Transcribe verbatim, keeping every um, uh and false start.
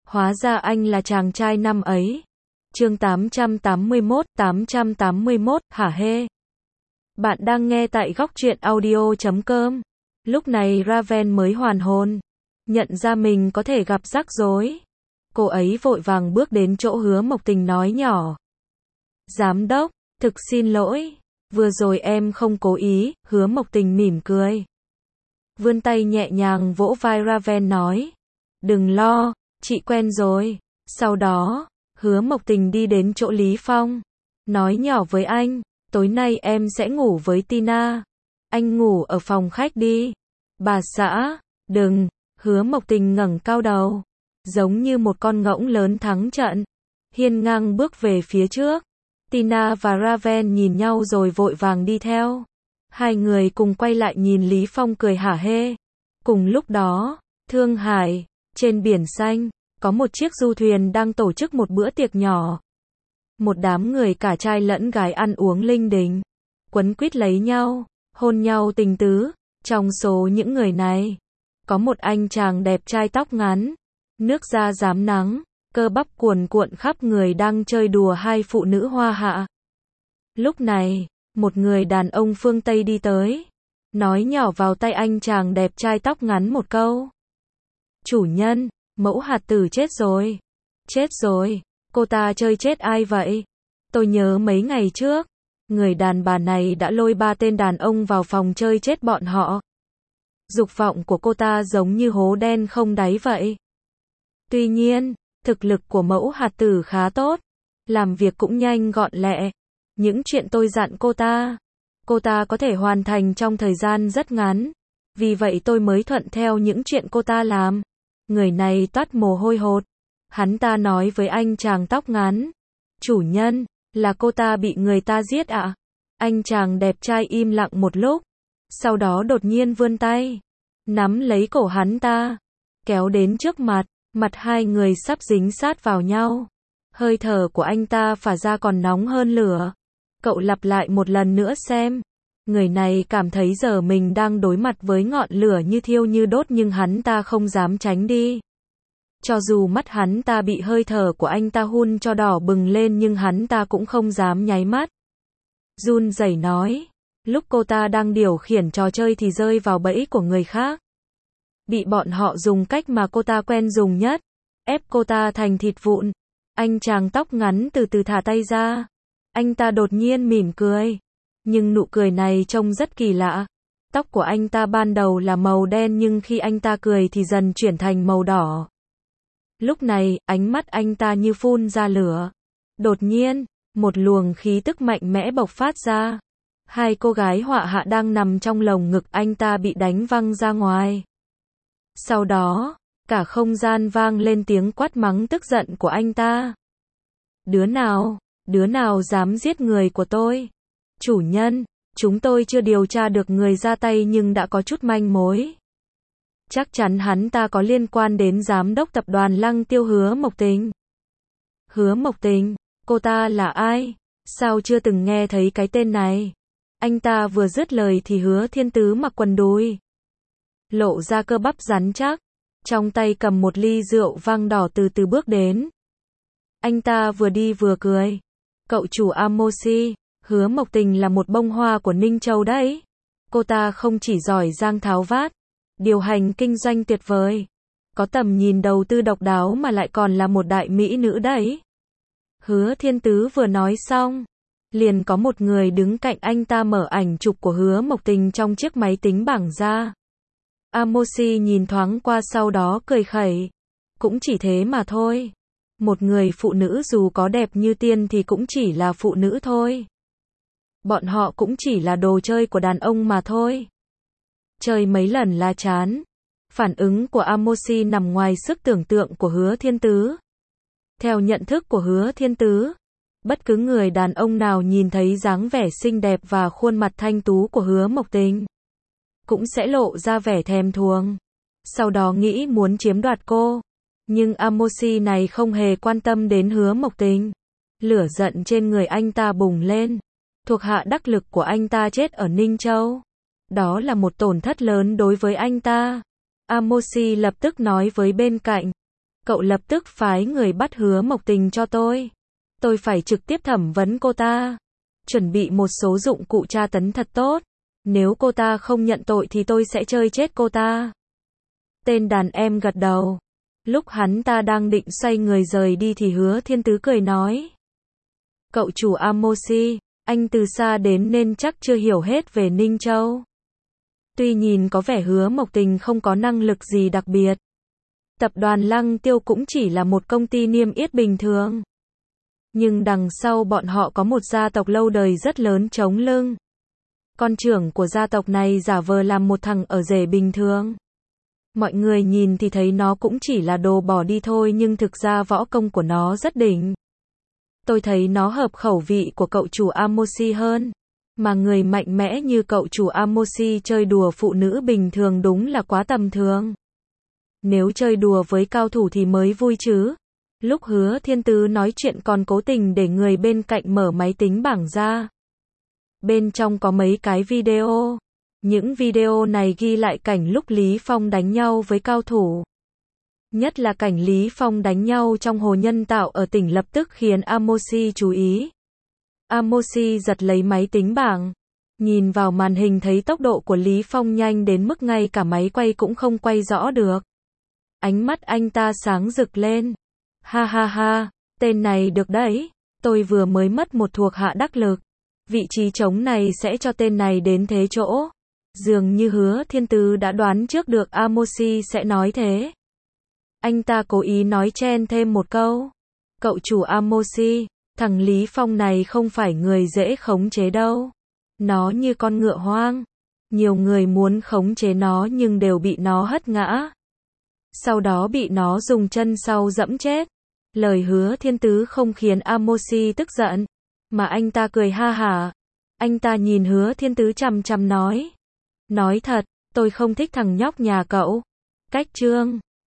Hóa ra anh là chàng trai năm ấy. Chương tám trăm tám mươi mốt, tám trăm tám mươi mốt, hả hê. Bạn đang nghe tại góc truyện audio chấm com. Lúc này Raven mới hoàn hồn, nhận ra mình có thể gặp rắc rối. Cô ấy vội vàng bước đến chỗ Hứa Mộc Tình nói nhỏ. Giám đốc, thực xin lỗi, vừa rồi em không cố ý. Hứa Mộc Tình mỉm cười, vươn tay nhẹ nhàng vỗ vai Raven nói. Đừng lo, chị quen rồi. Sau đó, Hứa Mộc Tình đi đến chỗ Lý Phong, nói nhỏ với anh, tối nay em sẽ ngủ với Tina. Anh ngủ ở phòng khách đi. Bà xã, đừng. Hứa Mộc Tình ngẩng cao đầu, giống như một con ngỗng lớn thắng trận, hiên ngang bước về phía trước. Tina và Raven nhìn nhau rồi vội vàng đi theo. Hai người cùng quay lại nhìn Lý Phong cười hả hê. Cùng lúc đó, Thương Hải, trên biển xanh, có một chiếc du thuyền đang tổ chức một bữa tiệc nhỏ. Một đám người cả trai lẫn gái ăn uống linh đình, quấn quýt lấy nhau, hôn nhau tình tứ. Trong số những người này, có một anh chàng đẹp trai tóc ngắn, nước da rám nắng, cơ bắp cuồn cuộn khắp người đang chơi đùa hai phụ nữ hoa hạ. Lúc này, một người đàn ông phương Tây đi tới, nói nhỏ vào tay anh chàng đẹp trai tóc ngắn một câu. Chủ nhân, mẫu hạt tử chết rồi. Chết rồi, cô ta chơi chết ai vậy? Tôi nhớ mấy ngày trước, người đàn bà này đã lôi ba tên đàn ông vào phòng chơi chết bọn họ. Dục vọng của cô ta giống như hố đen không đáy vậy. Tuy nhiên, thực lực của mẫu hạt tử khá tốt, làm việc cũng nhanh gọn lẹ. Những chuyện tôi dặn cô ta, cô ta có thể hoàn thành trong thời gian rất ngắn. Vì vậy tôi mới thuận theo những chuyện cô ta làm. Người này toát mồ hôi hột. Hắn ta nói với anh chàng tóc ngắn. Chủ nhân, là cô ta bị người ta giết ạ? À? Anh chàng đẹp trai im lặng một lúc, sau đó đột nhiên vươn tay, nắm lấy cổ hắn ta, kéo đến trước mặt. Mặt hai người sắp dính sát vào nhau. Hơi thở của anh ta phả ra còn nóng hơn lửa. Cậu lặp lại một lần nữa xem. Người này cảm thấy giờ mình đang đối mặt với ngọn lửa như thiêu như đốt nhưng hắn ta không dám tránh đi. Cho dù mắt hắn ta bị hơi thở của anh ta hun cho đỏ bừng lên nhưng hắn ta cũng không dám nháy mắt. Run rẩy nói. Lúc cô ta đang điều khiển trò chơi thì rơi vào bẫy của người khác. Bị bọn họ dùng cách mà cô ta quen dùng nhất, ép cô ta thành thịt vụn. Anh chàng tóc ngắn từ từ thả tay ra. Anh ta đột nhiên mỉm cười. Nhưng nụ cười này trông rất kỳ lạ. Tóc của anh ta ban đầu là màu đen nhưng khi anh ta cười thì dần chuyển thành màu đỏ. Lúc này, ánh mắt anh ta như phun ra lửa. Đột nhiên, một luồng khí tức mạnh mẽ bộc phát ra. Hai cô gái họa hạ đang nằm trong lồng ngực anh ta bị đánh văng ra ngoài. Sau đó, cả không gian vang lên tiếng quát mắng tức giận của anh ta. Đứa nào, đứa nào dám giết người của tôi? Chủ nhân, chúng tôi chưa điều tra được người ra tay nhưng đã có chút manh mối. Chắc chắn hắn ta có liên quan đến giám đốc tập đoàn Lăng Tiêu Hứa Mộc Tình. Hứa Mộc Tình, cô ta là ai? Sao chưa từng nghe thấy cái tên này? Anh ta vừa dứt lời thì Hứa Thiên Tứ mặc quần đùi, lộ ra cơ bắp rắn chắc, trong tay cầm một ly rượu vang đỏ từ từ bước đến. Anh ta vừa đi vừa cười. Cậu chủ Amosi, Hứa Mộc Tình là một bông hoa của Ninh Châu đấy. Cô ta không chỉ giỏi giang tháo vát, điều hành kinh doanh tuyệt vời, có tầm nhìn đầu tư độc đáo mà lại còn là một đại mỹ nữ đấy. Hứa Thiên Tứ vừa nói xong, liền có một người đứng cạnh anh ta mở ảnh chụp của Hứa Mộc Tình trong chiếc máy tính bảng ra. Amosi nhìn thoáng qua sau đó cười khẩy. Cũng chỉ thế mà thôi. Một người phụ nữ dù có đẹp như tiên thì cũng chỉ là phụ nữ thôi. Bọn họ cũng chỉ là đồ chơi của đàn ông mà thôi. Chơi mấy lần là chán. Phản ứng của Amosi nằm ngoài sức tưởng tượng của Hứa Thiên Tứ. Theo nhận thức của Hứa Thiên Tứ, bất cứ người đàn ông nào nhìn thấy dáng vẻ xinh đẹp và khuôn mặt thanh tú của Hứa Mộc Tình cũng sẽ lộ ra vẻ thèm thuồng, sau đó nghĩ muốn chiếm đoạt cô. Nhưng Amosi này không hề quan tâm đến Hứa Mộc Tình. Lửa giận trên người anh ta bùng lên. Thuộc hạ đắc lực của anh ta chết ở Ninh Châu. Đó là một tổn thất lớn đối với anh ta. Amosi lập tức nói với bên cạnh. Cậu lập tức phái người bắt Hứa Mộc Tình cho tôi. Tôi phải trực tiếp thẩm vấn cô ta. Chuẩn bị một số dụng cụ tra tấn thật tốt. Nếu cô ta không nhận tội thì tôi sẽ chơi chết cô ta. Tên đàn em gật đầu. Lúc hắn ta đang định xoay người rời đi thì Hứa Thiên Tứ cười nói. Cậu chủ Amosi, anh từ xa đến nên chắc chưa hiểu hết về Ninh Châu. Tuy nhìn có vẻ Hứa Mộc Tình không có năng lực gì đặc biệt. Tập đoàn Lăng Tiêu cũng chỉ là một công ty niêm yết bình thường. Nhưng đằng sau bọn họ có một gia tộc lâu đời rất lớn chống lưng. Con trưởng của gia tộc này giả vờ làm một thằng ở rể bình thường. Mọi người nhìn thì thấy nó cũng chỉ là đồ bỏ đi thôi nhưng thực ra võ công của nó rất đỉnh. Tôi thấy nó hợp khẩu vị của cậu chủ Amosi hơn. Mà người mạnh mẽ như cậu chủ Amosi chơi đùa phụ nữ bình thường đúng là quá tầm thường. Nếu chơi đùa với cao thủ thì mới vui chứ. Lúc Hứa Thiên Tứ nói chuyện còn cố tình để người bên cạnh mở máy tính bảng ra. Bên trong có mấy cái video. Những video này ghi lại cảnh lúc Lý Phong đánh nhau với cao thủ. Nhất là cảnh Lý Phong đánh nhau trong hồ nhân tạo ở tỉnh lập tức khiến Amosi chú ý. Amosi giật lấy máy tính bảng. Nhìn vào màn hình thấy tốc độ của Lý Phong nhanh đến mức ngay cả máy quay cũng không quay rõ được. Ánh mắt anh ta sáng rực lên. Ha ha ha, tên này được đấy. Tôi vừa mới mất một thuộc hạ đắc lực. Vị trí trống này sẽ cho tên này đến thế chỗ. Dường như Hứa Thiên Tứ đã đoán trước được Amosi sẽ nói thế. Anh ta cố ý nói chen thêm một câu. Cậu chủ Amosi, thằng Lý Phong này không phải người dễ khống chế đâu. Nó như con ngựa hoang. Nhiều người muốn khống chế nó nhưng đều bị nó hất ngã. Sau đó bị nó dùng chân sau dẫm chết. Lời Hứa Thiên Tứ không khiến Amosi tức giận. Mà anh ta cười ha hả. Anh ta nhìn Hứa Thiên Tứ chằm chằm nói. Nói thật, tôi không thích thằng nhóc nhà cậu. Cách chương